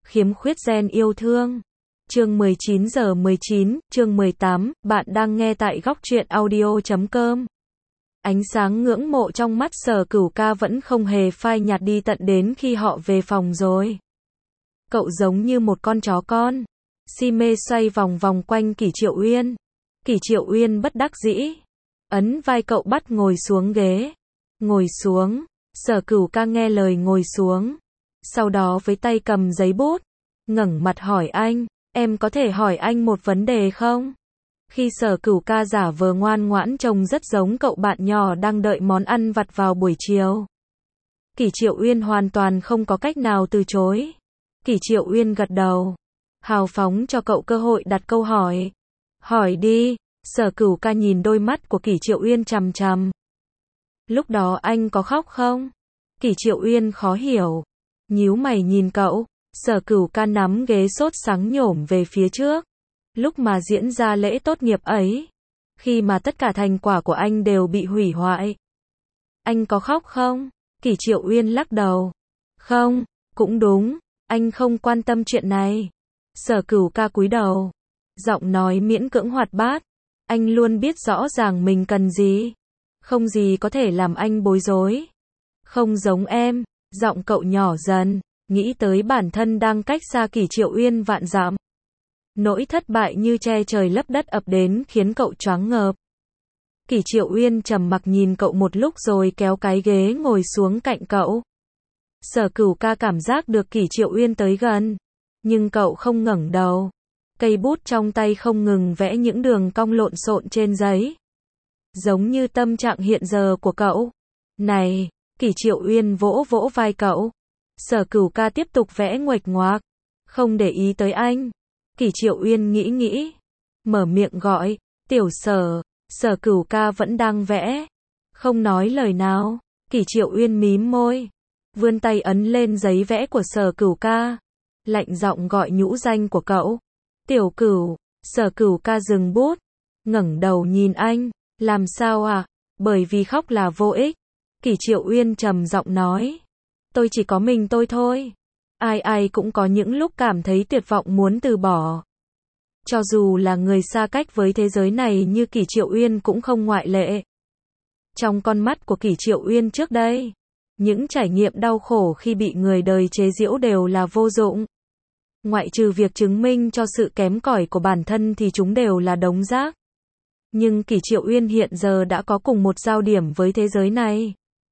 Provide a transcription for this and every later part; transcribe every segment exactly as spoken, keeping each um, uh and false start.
Khiếm khuyết gen yêu thương. Chương mười chín giờ mười chín, chương mười tám, bạn đang nghe tại góc truyện audio chấm com. Ánh sáng ngưỡng mộ trong mắt Sở Cửu Ca vẫn không hề phai nhạt đi tận đến khi họ về phòng rồi. Cậu giống như một con chó con, si mê xoay vòng vòng quanh Kỷ Triệu Uyên. Kỷ Triệu Uyên bất đắc dĩ, ấn vai cậu bắt ngồi xuống ghế. Ngồi xuống, Sở Cửu Ca nghe lời ngồi xuống. Sau đó với tay cầm giấy bút, ngẩng mặt hỏi anh, em có thể hỏi anh một vấn đề không? Khi Sở Cửu Ca giả vờ ngoan ngoãn trông rất giống cậu bạn nhỏ đang đợi món ăn vặt vào buổi chiều. Kỷ Triệu Uyên hoàn toàn không có cách nào từ chối. Kỷ Triệu Uyên gật đầu, hào phóng cho cậu cơ hội đặt câu hỏi. Hỏi đi. Sở Cửu Ca nhìn đôi mắt của Kỷ Triệu Uyên chằm chằm. Lúc đó anh có khóc không? Kỷ Triệu Uyên khó hiểu, nhíu mày nhìn cậu. Sở Cửu Ca nắm ghế sốt sắng nhổm về phía trước. Lúc mà diễn ra lễ tốt nghiệp ấy, khi mà tất cả thành quả của anh đều bị hủy hoại, anh có khóc không? Kỷ Triệu Uyên lắc đầu. Không, cũng đúng, anh không quan tâm chuyện này. Sở Cửu Ca cúi đầu, giọng nói miễn cưỡng hoạt bát. Anh luôn biết rõ ràng mình cần gì, không gì có thể làm anh bối rối. Không giống em. Giọng cậu nhỏ dần, nghĩ tới bản thân đang cách xa Kỷ Triệu Uyên vạn dặm. Nỗi thất bại như che trời lấp đất ập đến khiến cậu choáng ngợp. Kỷ Triệu Uyên trầm mặc nhìn cậu một lúc rồi kéo cái ghế ngồi xuống cạnh cậu. Sở Cửu Ca cảm giác được Kỷ Triệu Uyên tới gần, nhưng cậu không ngẩng đầu. Cây bút trong tay không ngừng vẽ những đường cong lộn xộn trên giấy, giống như tâm trạng hiện giờ của cậu. Này, Kỷ Triệu Uyên vỗ vỗ vai cậu. Sở Cửu Ca tiếp tục vẽ nguệch ngoạc, không để ý tới anh. Kỷ Triệu Uyên nghĩ nghĩ, mở miệng gọi, Tiểu Sở. Sở Cửu Ca vẫn đang vẽ, không nói lời nào. Kỷ Triệu Uyên mím môi, vươn tay ấn lên giấy vẽ của Sở Cửu Ca, lạnh giọng gọi nhũ danh của cậu. Tiểu Cửu. Sở Cửu Ca dừng bút, ngẩng đầu nhìn anh. Làm sao à? Bởi vì khóc là vô ích. Kỷ Triệu Uyên trầm giọng nói. Tôi chỉ có mình tôi thôi. Ai ai cũng có những lúc cảm thấy tuyệt vọng muốn từ bỏ. Cho dù là người xa cách với thế giới này như Kỷ Triệu Uyên cũng không ngoại lệ. Trong con mắt của Kỷ Triệu Uyên trước đây, những trải nghiệm đau khổ khi bị người đời chế giễu đều là vô dụng. Ngoại trừ việc chứng minh cho sự kém cỏi của bản thân thì chúng đều là đống rác. Nhưng Kỷ Triệu Uyên hiện giờ đã có cùng một giao điểm với thế giới này,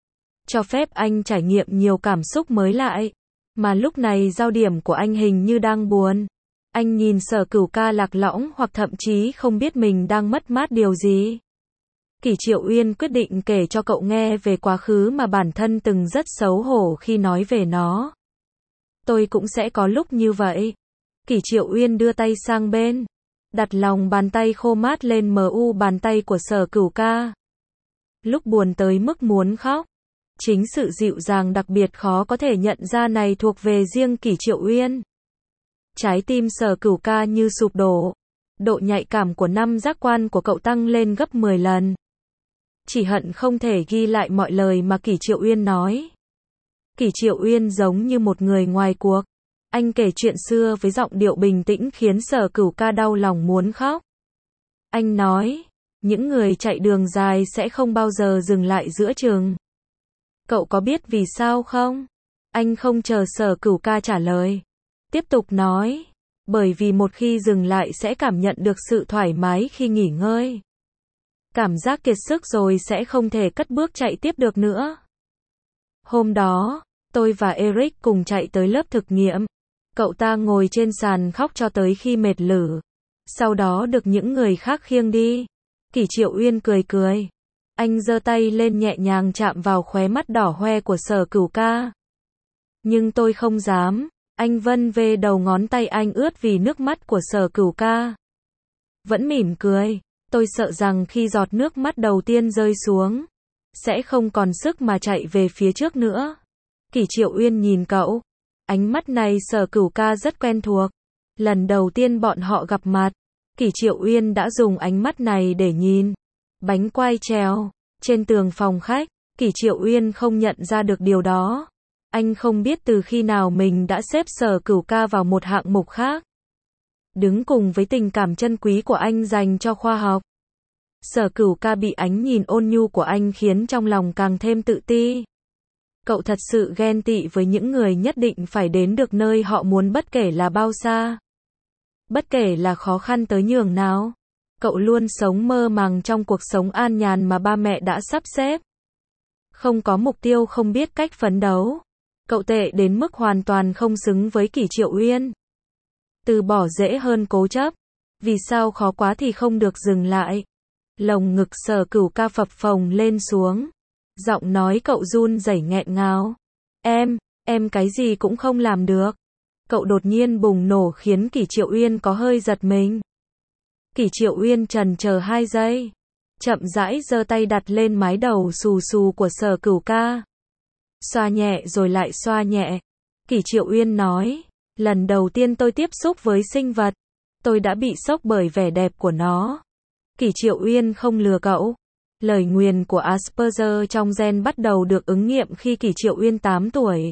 cho phép anh trải nghiệm nhiều cảm xúc mới lại. Mà lúc này giao điểm của anh hình như đang buồn. Anh nhìn Sở Cửu Ca lạc lõng hoặc thậm chí không biết mình đang mất mát điều gì. Kỷ Triệu Uyên quyết định kể cho cậu nghe về quá khứ mà bản thân từng rất xấu hổ khi nói về nó. Tôi cũng sẽ có lúc như vậy. Kỷ Triệu Uyên đưa tay sang bên, đặt lòng bàn tay khô mát lên mu bàn tay của Sở Cửu Ca. Lúc buồn tới mức muốn khóc, chính sự dịu dàng đặc biệt khó có thể nhận ra này thuộc về riêng Kỷ Triệu Uyên. Trái tim Sở Cửu Ca như sụp đổ. Độ nhạy cảm của năm giác quan của cậu tăng lên gấp mười lần. Chỉ hận không thể ghi lại mọi lời mà Kỷ Triệu Uyên nói. Kỷ Triệu Uyên giống như một người ngoài cuộc. Anh kể chuyện xưa với giọng điệu bình tĩnh khiến Sở Cửu Ca đau lòng muốn khóc. Anh nói, những người chạy đường dài sẽ không bao giờ dừng lại giữa chừng. Cậu có biết vì sao không? Anh không chờ Sở Cửu Ca trả lời, tiếp tục nói, bởi vì một khi dừng lại sẽ cảm nhận được sự thoải mái khi nghỉ ngơi. Cảm giác kiệt sức rồi sẽ không thể cất bước chạy tiếp được nữa. Hôm đó, tôi và Eric cùng chạy tới lớp thực nghiệm. Cậu ta ngồi trên sàn khóc cho tới khi mệt lử. Sau đó được những người khác khiêng đi. Kỷ Triệu Uyên cười cười. Anh giơ tay lên nhẹ nhàng chạm vào khóe mắt đỏ hoe của Sở Cửu Ca. Nhưng tôi không dám. Anh vân về đầu ngón tay anh ướt vì nước mắt của Sở Cửu Ca. Vẫn mỉm cười. Tôi sợ rằng khi giọt nước mắt đầu tiên rơi xuống, sẽ không còn sức mà chạy về phía trước nữa. Kỷ Triệu Uyên nhìn cậu. Ánh mắt này Sở Cửu Ca rất quen thuộc. Lần đầu tiên bọn họ gặp mặt, Kỷ Triệu Uyên đã dùng ánh mắt này để nhìn. Bánh quai treo trên tường phòng khách. Kỷ Triệu Uyên không nhận ra được điều đó. Anh không biết từ khi nào mình đã xếp Sở Cửu ca vào một hạng mục khác. Đứng cùng với tình cảm chân quý của anh dành cho khoa học. Sở Cửu ca bị ánh nhìn ôn nhu của anh khiến trong lòng càng thêm tự ti. Cậu thật sự ghen tị với những người nhất định phải đến được nơi họ muốn bất kể là bao xa. Bất kể là khó khăn tới nhường nào. Cậu luôn sống mơ màng trong cuộc sống an nhàn mà ba mẹ đã sắp xếp. Không có mục tiêu, không biết cách phấn đấu. Cậu tệ đến mức hoàn toàn không xứng với Kỷ Triệu Uyên. Từ bỏ dễ hơn cố chấp. Vì sao khó quá thì không được dừng lại. Lồng ngực Sở Cửu ca phập phồng lên xuống. Giọng nói cậu run rẩy nghẹn ngào. Em, em cái gì cũng không làm được. Cậu đột nhiên bùng nổ khiến Kỷ Triệu Uyên có hơi giật mình. Kỷ Triệu Uyên trần chờ hai giây. Chậm rãi giơ tay đặt lên mái đầu xù xù của Sở Cửu ca. Xoa nhẹ rồi lại xoa nhẹ. Kỷ Triệu Uyên nói. Lần đầu tiên tôi tiếp xúc với sinh vật. Tôi đã bị sốc bởi vẻ đẹp của nó. Kỷ Triệu Uyên không lừa cậu. Lời nguyền của Asperger trong gen bắt đầu được ứng nghiệm khi Kỷ Triệu Uyên tám tuổi.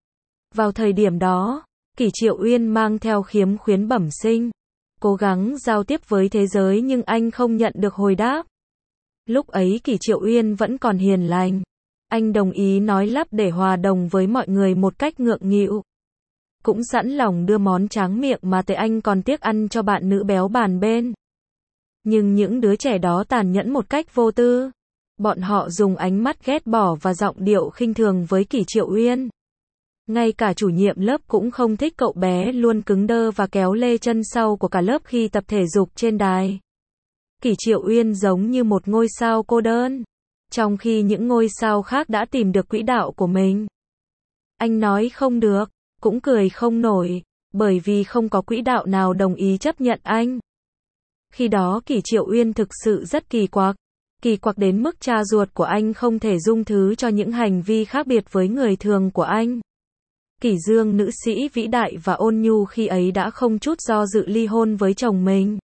Vào thời điểm đó, Kỷ Triệu Uyên mang theo khiếm khuyến bẩm sinh. Cố gắng giao tiếp với thế giới nhưng anh không nhận được hồi đáp. Lúc ấy Kỷ Triệu Uyên vẫn còn hiền lành. Anh đồng ý nói lắp để hòa đồng với mọi người một cách ngượng nghịu. Cũng sẵn lòng đưa món tráng miệng mà tới anh còn tiếc ăn cho bạn nữ béo bàn bên. Nhưng những đứa trẻ đó tàn nhẫn một cách vô tư. Bọn họ dùng ánh mắt ghét bỏ và giọng điệu khinh thường với Kỷ Triệu Uyên. Ngay cả chủ nhiệm lớp cũng không thích cậu bé luôn cứng đơ và kéo lê chân sau của cả lớp khi tập thể dục trên đài. Kỷ Triệu Uyên giống như một ngôi sao cô đơn. Trong khi những ngôi sao khác đã tìm được quỹ đạo của mình. Anh nói không được, cũng cười không nổi, bởi vì không có quỹ đạo nào đồng ý chấp nhận anh. Khi đó Kỷ Triệu Uyên thực sự rất kỳ quặc. Kỳ quặc đến mức cha ruột của anh không thể dung thứ cho những hành vi khác biệt với người thường của anh. Kỷ Dương nữ sĩ vĩ đại và ôn nhu khi ấy đã không chút do dự ly hôn với chồng mình.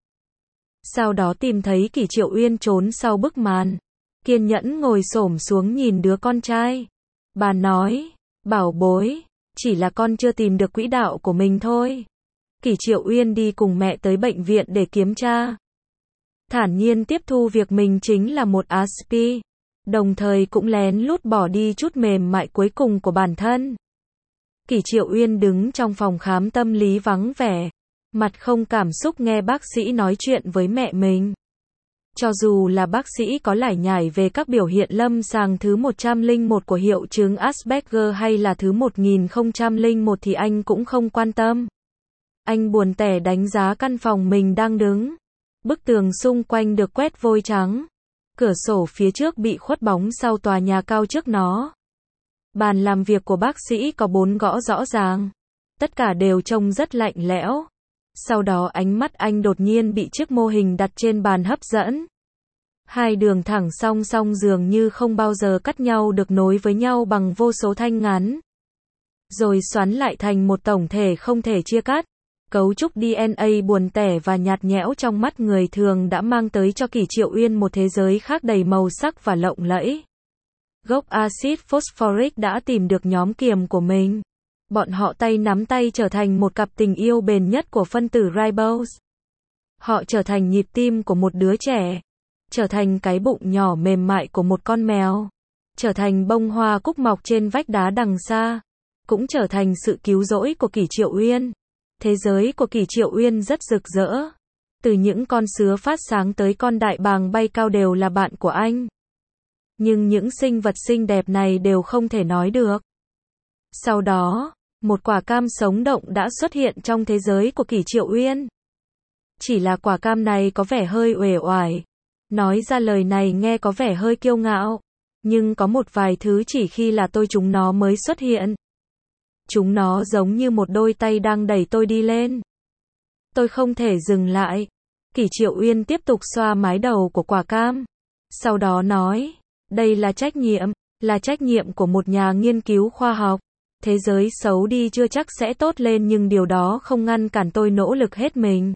Sau đó tìm thấy Kỷ Triệu Uyên trốn sau bức màn. Kiên nhẫn ngồi xổm xuống nhìn đứa con trai. Bà nói, bảo bối, chỉ là con chưa tìm được quỹ đạo của mình thôi. Kỷ Triệu Uyên đi cùng mẹ tới bệnh viện để kiểm tra. Thản nhiên tiếp thu việc mình chính là một Aspi. Đồng thời cũng lén lút bỏ đi chút mềm mại cuối cùng của bản thân. Kỷ Triệu Uyên đứng trong phòng khám tâm lý vắng vẻ. Mặt không cảm xúc nghe bác sĩ nói chuyện với mẹ mình. Cho dù là bác sĩ có lải nhải về các biểu hiện lâm sàng thứ một trăm lẻ một của hiệu chứng Asperger hay là thứ một nghìn không trăm lẻ một thì anh cũng không quan tâm. Anh buồn tẻ đánh giá căn phòng mình đang đứng. Bức tường xung quanh được quét vôi trắng. Cửa sổ phía trước bị khuất bóng sau tòa nhà cao trước nó. Bàn làm việc của bác sĩ có bốn gõ rõ ràng. Tất cả đều trông rất lạnh lẽo. Sau đó ánh mắt anh đột nhiên bị chiếc mô hình đặt trên bàn hấp dẫn. Hai đường thẳng song song dường như không bao giờ cắt nhau được nối với nhau bằng vô số thanh ngắn. Rồi xoắn lại thành một tổng thể không thể chia cắt. Cấu trúc đê en a buồn tẻ và nhạt nhẽo trong mắt người thường đã mang tới cho Kỷ Triệu Uyên một thế giới khác đầy màu sắc và lộng lẫy. Gốc axit phosphoric đã tìm được nhóm kiềm của mình. Bọn họ tay nắm tay trở thành một cặp tình yêu bền nhất của phân tử ribose. Họ trở thành nhịp tim của một đứa trẻ. Trở thành cái bụng nhỏ mềm mại của một con mèo. Trở thành bông hoa cúc mọc trên vách đá đằng xa. Cũng trở thành sự cứu rỗi của Kỷ Triệu Uyên. Thế giới của Kỷ Triệu Uyên rất rực rỡ. Từ những con sứa phát sáng tới con đại bàng bay cao đều là bạn của anh. Nhưng những sinh vật xinh đẹp này đều không thể nói được. Sau đó, một quả cam sống động đã xuất hiện trong thế giới của Kỷ Triệu Uyên. Chỉ là quả cam này có vẻ hơi uể oải. Nói ra lời này nghe có vẻ hơi kiêu ngạo. Nhưng có một vài thứ chỉ khi là tôi chúng nó mới xuất hiện. Chúng nó giống như một đôi tay đang đẩy tôi đi lên. Tôi không thể dừng lại. Kỷ Triệu Uyên tiếp tục xoa mái đầu của quả cam. Sau đó nói, đây là trách nhiệm, là trách nhiệm của một nhà nghiên cứu khoa học. Thế giới xấu đi chưa chắc sẽ tốt lên nhưng điều đó không ngăn cản tôi nỗ lực hết mình.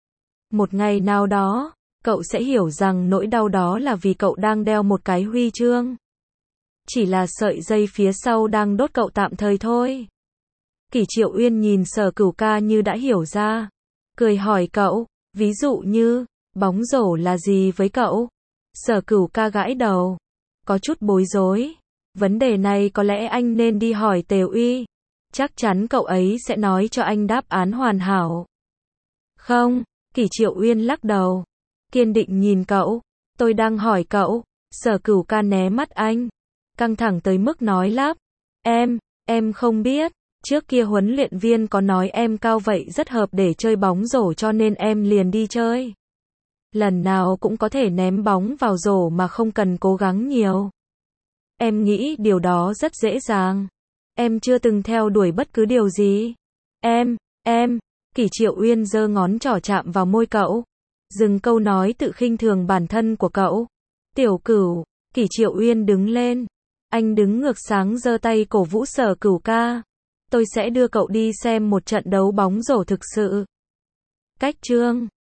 Một ngày nào đó, cậu sẽ hiểu rằng nỗi đau đó là vì cậu đang đeo một cái huy chương. chỉ là sợi dây phía sau đang đốt cậu tạm thời thôi. Kỷ Triệu Uyên nhìn Sở Cửu ca như đã hiểu ra. Cười hỏi cậu, ví dụ như, bóng rổ là gì với cậu? Sở Cửu ca gãi đầu. Có chút bối rối. Vấn đề này có lẽ anh nên đi hỏi Tề Uy. Chắc chắn cậu ấy sẽ nói cho anh đáp án hoàn hảo. Không, Kỷ Triệu Uyên lắc đầu. Kiên định nhìn cậu. Tôi đang hỏi cậu. Sở Cửu ca né mắt anh. Căng thẳng tới mức nói lắp. Em, em không biết. Trước kia huấn luyện viên có nói em cao vậy rất hợp để chơi bóng rổ cho nên em liền đi chơi. Lần nào cũng có thể ném bóng vào rổ mà không cần cố gắng nhiều. Em nghĩ điều đó rất dễ dàng. Em chưa từng theo đuổi bất cứ điều gì. Em, em, Kỷ Triệu Uyên giơ ngón trỏ chạm vào môi cậu. Dừng câu nói tự khinh thường bản thân của cậu. Tiểu Cửu, Kỷ Triệu Uyên đứng lên. Anh đứng ngược sáng giơ tay cổ vũ Sở Cửu ca. Tôi sẽ đưa cậu đi xem một trận đấu bóng rổ thực sự. Cách chương